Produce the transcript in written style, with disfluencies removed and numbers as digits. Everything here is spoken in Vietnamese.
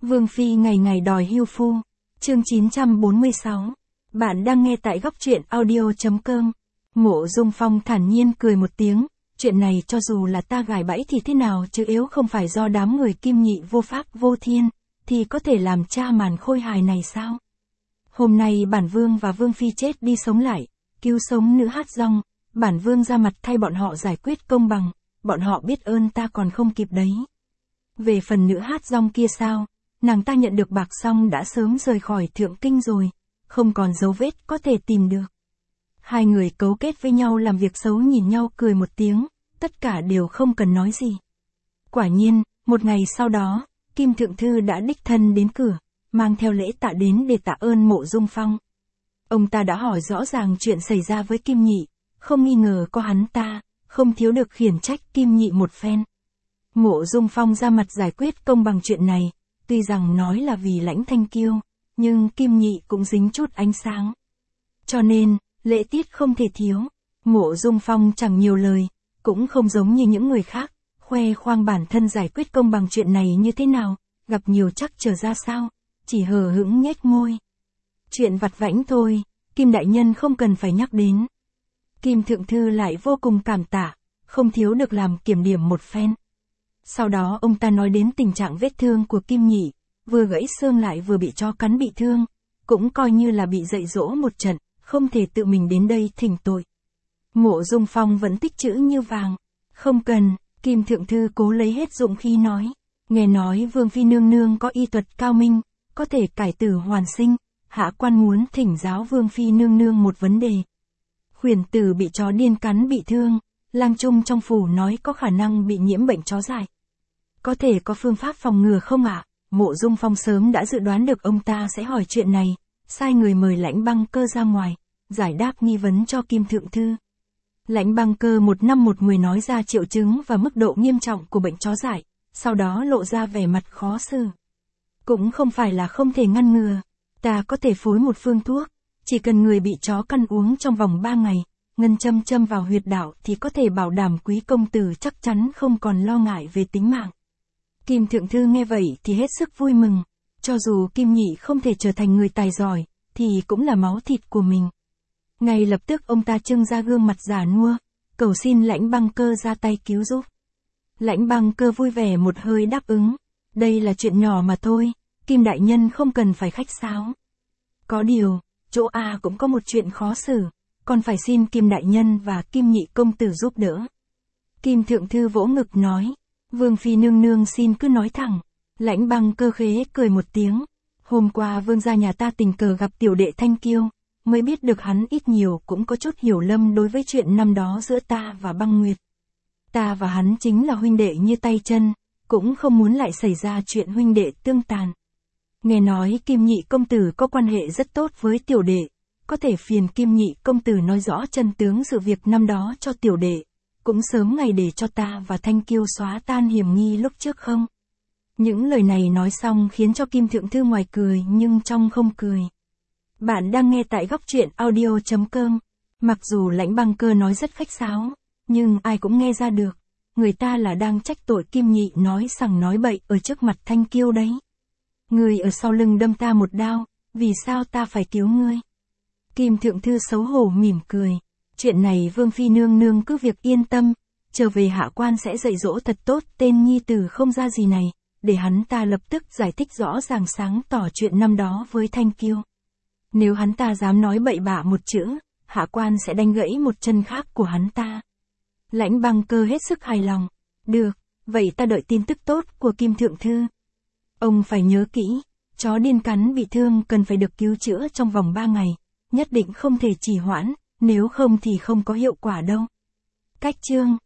Vương Phi ngày ngày đòi hưu phu. Chương 946. Bạn đang nghe tại góc truyện audio.com. Mộ Dung Phong thản nhiên cười một tiếng, chuyện này cho dù là ta gài bẫy thì thế nào chứ nếu không phải do đám người Kim Nhị vô pháp vô thiên, thì có thể làm cha màn khôi hài này sao? Hôm nay bản vương và Vương Phi chết đi sống lại, cứu sống nữ hát rong, bản vương ra mặt thay bọn họ giải quyết công bằng, bọn họ biết ơn ta còn không kịp đấy. Về phần nữ hát rong kia sao, nàng ta nhận được bạc xong đã sớm rời khỏi Thượng Kinh rồi, không còn dấu vết có thể tìm được. Hai người cấu kết với nhau làm việc xấu nhìn nhau cười một tiếng, tất cả đều không cần nói gì. Quả nhiên, một ngày sau đó, Kim Thượng Thư đã đích thân đến cửa, mang theo lễ tạ đến để tạ ơn Mộ Dung Phong. Ông ta đã hỏi rõ ràng chuyện xảy ra với Kim Nhị, không nghi ngờ có hắn ta, không thiếu được khiển trách Kim Nhị một phen. Mộ Dung Phong ra mặt giải quyết công bằng chuyện này, tuy rằng nói là vì Lãnh Thanh Kiêu, nhưng Kim Nhị cũng dính chút ánh sáng. Cho nên, lễ tiết không thể thiếu. Mộ Dung Phong chẳng nhiều lời, cũng không giống như những người khác, khoe khoang bản thân giải quyết công bằng chuyện này như thế nào, gặp nhiều trắc trở ra sao, chỉ hờ hững nhếch môi. Chuyện vặt vãnh thôi, Kim đại nhân không cần phải nhắc đến. Kim Thượng Thư lại vô cùng cảm tạ, không thiếu được làm kiểm điểm một phen. Sau đó ông ta nói đến tình trạng vết thương của Kim Nhị, vừa gãy xương lại vừa bị chó cắn bị thương, cũng coi như là bị dạy dỗ một trận, không thể tự mình đến đây thỉnh tội. Mộ Dung Phong vẫn tích chữ như vàng. Không cần, Kim Thượng Thư cố lấy hết dụng khí nói. Nghe nói Vương Phi nương nương có y thuật cao minh, có thể cải tử hoàn sinh, hạ quan muốn thỉnh giáo Vương Phi nương nương một vấn đề. Khuyển tử bị chó điên cắn bị thương, lang trung trong phủ nói có khả năng bị nhiễm bệnh chó dại. Có thể có phương pháp phòng ngừa không ạ? Mộ Dung Phong sớm đã dự đoán được ông ta sẽ hỏi chuyện này, sai người mời Lãnh Băng Cơ ra ngoài, giải đáp nghi vấn cho Kim Thượng Thư. Lãnh Băng Cơ một năm một mười nói ra triệu chứng và mức độ nghiêm trọng của bệnh chó dại, sau đó lộ ra vẻ mặt khó xử. Cũng không phải là không thể ngăn ngừa, ta có thể phối một phương thuốc, chỉ cần người bị chó căn uống trong vòng 3 ngày, ngân châm châm vào huyệt đạo thì có thể bảo đảm quý công tử chắc chắn không còn lo ngại về tính mạng. Kim Thượng Thư nghe vậy thì hết sức vui mừng, cho dù Kim Nhị không thể trở thành người tài giỏi, thì cũng là máu thịt của mình. Ngay lập tức ông ta trưng ra gương mặt già nua, cầu xin Lãnh Băng Cơ ra tay cứu giúp. Lãnh Băng Cơ vui vẻ một hơi đáp ứng, đây là chuyện nhỏ mà thôi, Kim đại nhân không cần phải khách sáo. Có điều, chỗ A cũng có một chuyện khó xử, còn phải xin Kim đại nhân và Kim Nhị công tử giúp đỡ. Kim Thượng Thư vỗ ngực nói, Vương Phi nương nương xin cứ nói thẳng. Lãnh Băng Cơ khế cười một tiếng, hôm qua vương gia nhà ta tình cờ gặp tiểu đệ Thanh Kiêu, mới biết được hắn ít nhiều cũng có chút hiểu lầm đối với chuyện năm đó giữa ta và Băng Nguyệt. Ta và hắn chính là huynh đệ như tay chân, cũng không muốn lại xảy ra chuyện huynh đệ tương tàn. Nghe nói Kim Nhị công tử có quan hệ rất tốt với tiểu đệ, có thể phiền Kim Nhị công tử nói rõ chân tướng sự việc năm đó cho tiểu đệ, cũng sớm ngày để cho ta và Thanh Kiêu xóa tan hiểm nghi lúc trước không? Những lời này nói xong khiến cho Kim Thượng Thư ngoài cười nhưng trong không cười. Bạn đang nghe tại góc truyện audio.com. Mặc dù Lãnh Băng Cơ nói rất khách sáo, nhưng ai cũng nghe ra được, người ta là đang trách tội Kim Nhị nói sằng nói bậy ở trước mặt Thanh Kiêu đấy. Người ở sau lưng đâm ta một đao, vì sao ta phải cứu ngươi? Kim Thượng Thư xấu hổ mỉm cười. Chuyện này Vương Phi nương nương cứ việc yên tâm, trở về hạ quan sẽ dạy dỗ thật tốt tên nhi tử không ra gì này, để hắn ta lập tức giải thích rõ ràng sáng tỏ chuyện năm đó với Thanh Kiêu. Nếu hắn ta dám nói bậy bạ một chữ, hạ quan sẽ đánh gãy một chân khác của hắn ta. Lãnh Băng Cơ hết sức hài lòng. Được, vậy ta đợi tin tức tốt của Kim Thượng Thư. Ông phải nhớ kỹ, chó điên cắn bị thương cần phải được cứu chữa trong vòng 3 ngày, nhất định không thể trì hoãn, nếu không thì không có hiệu quả đâu. Cách chương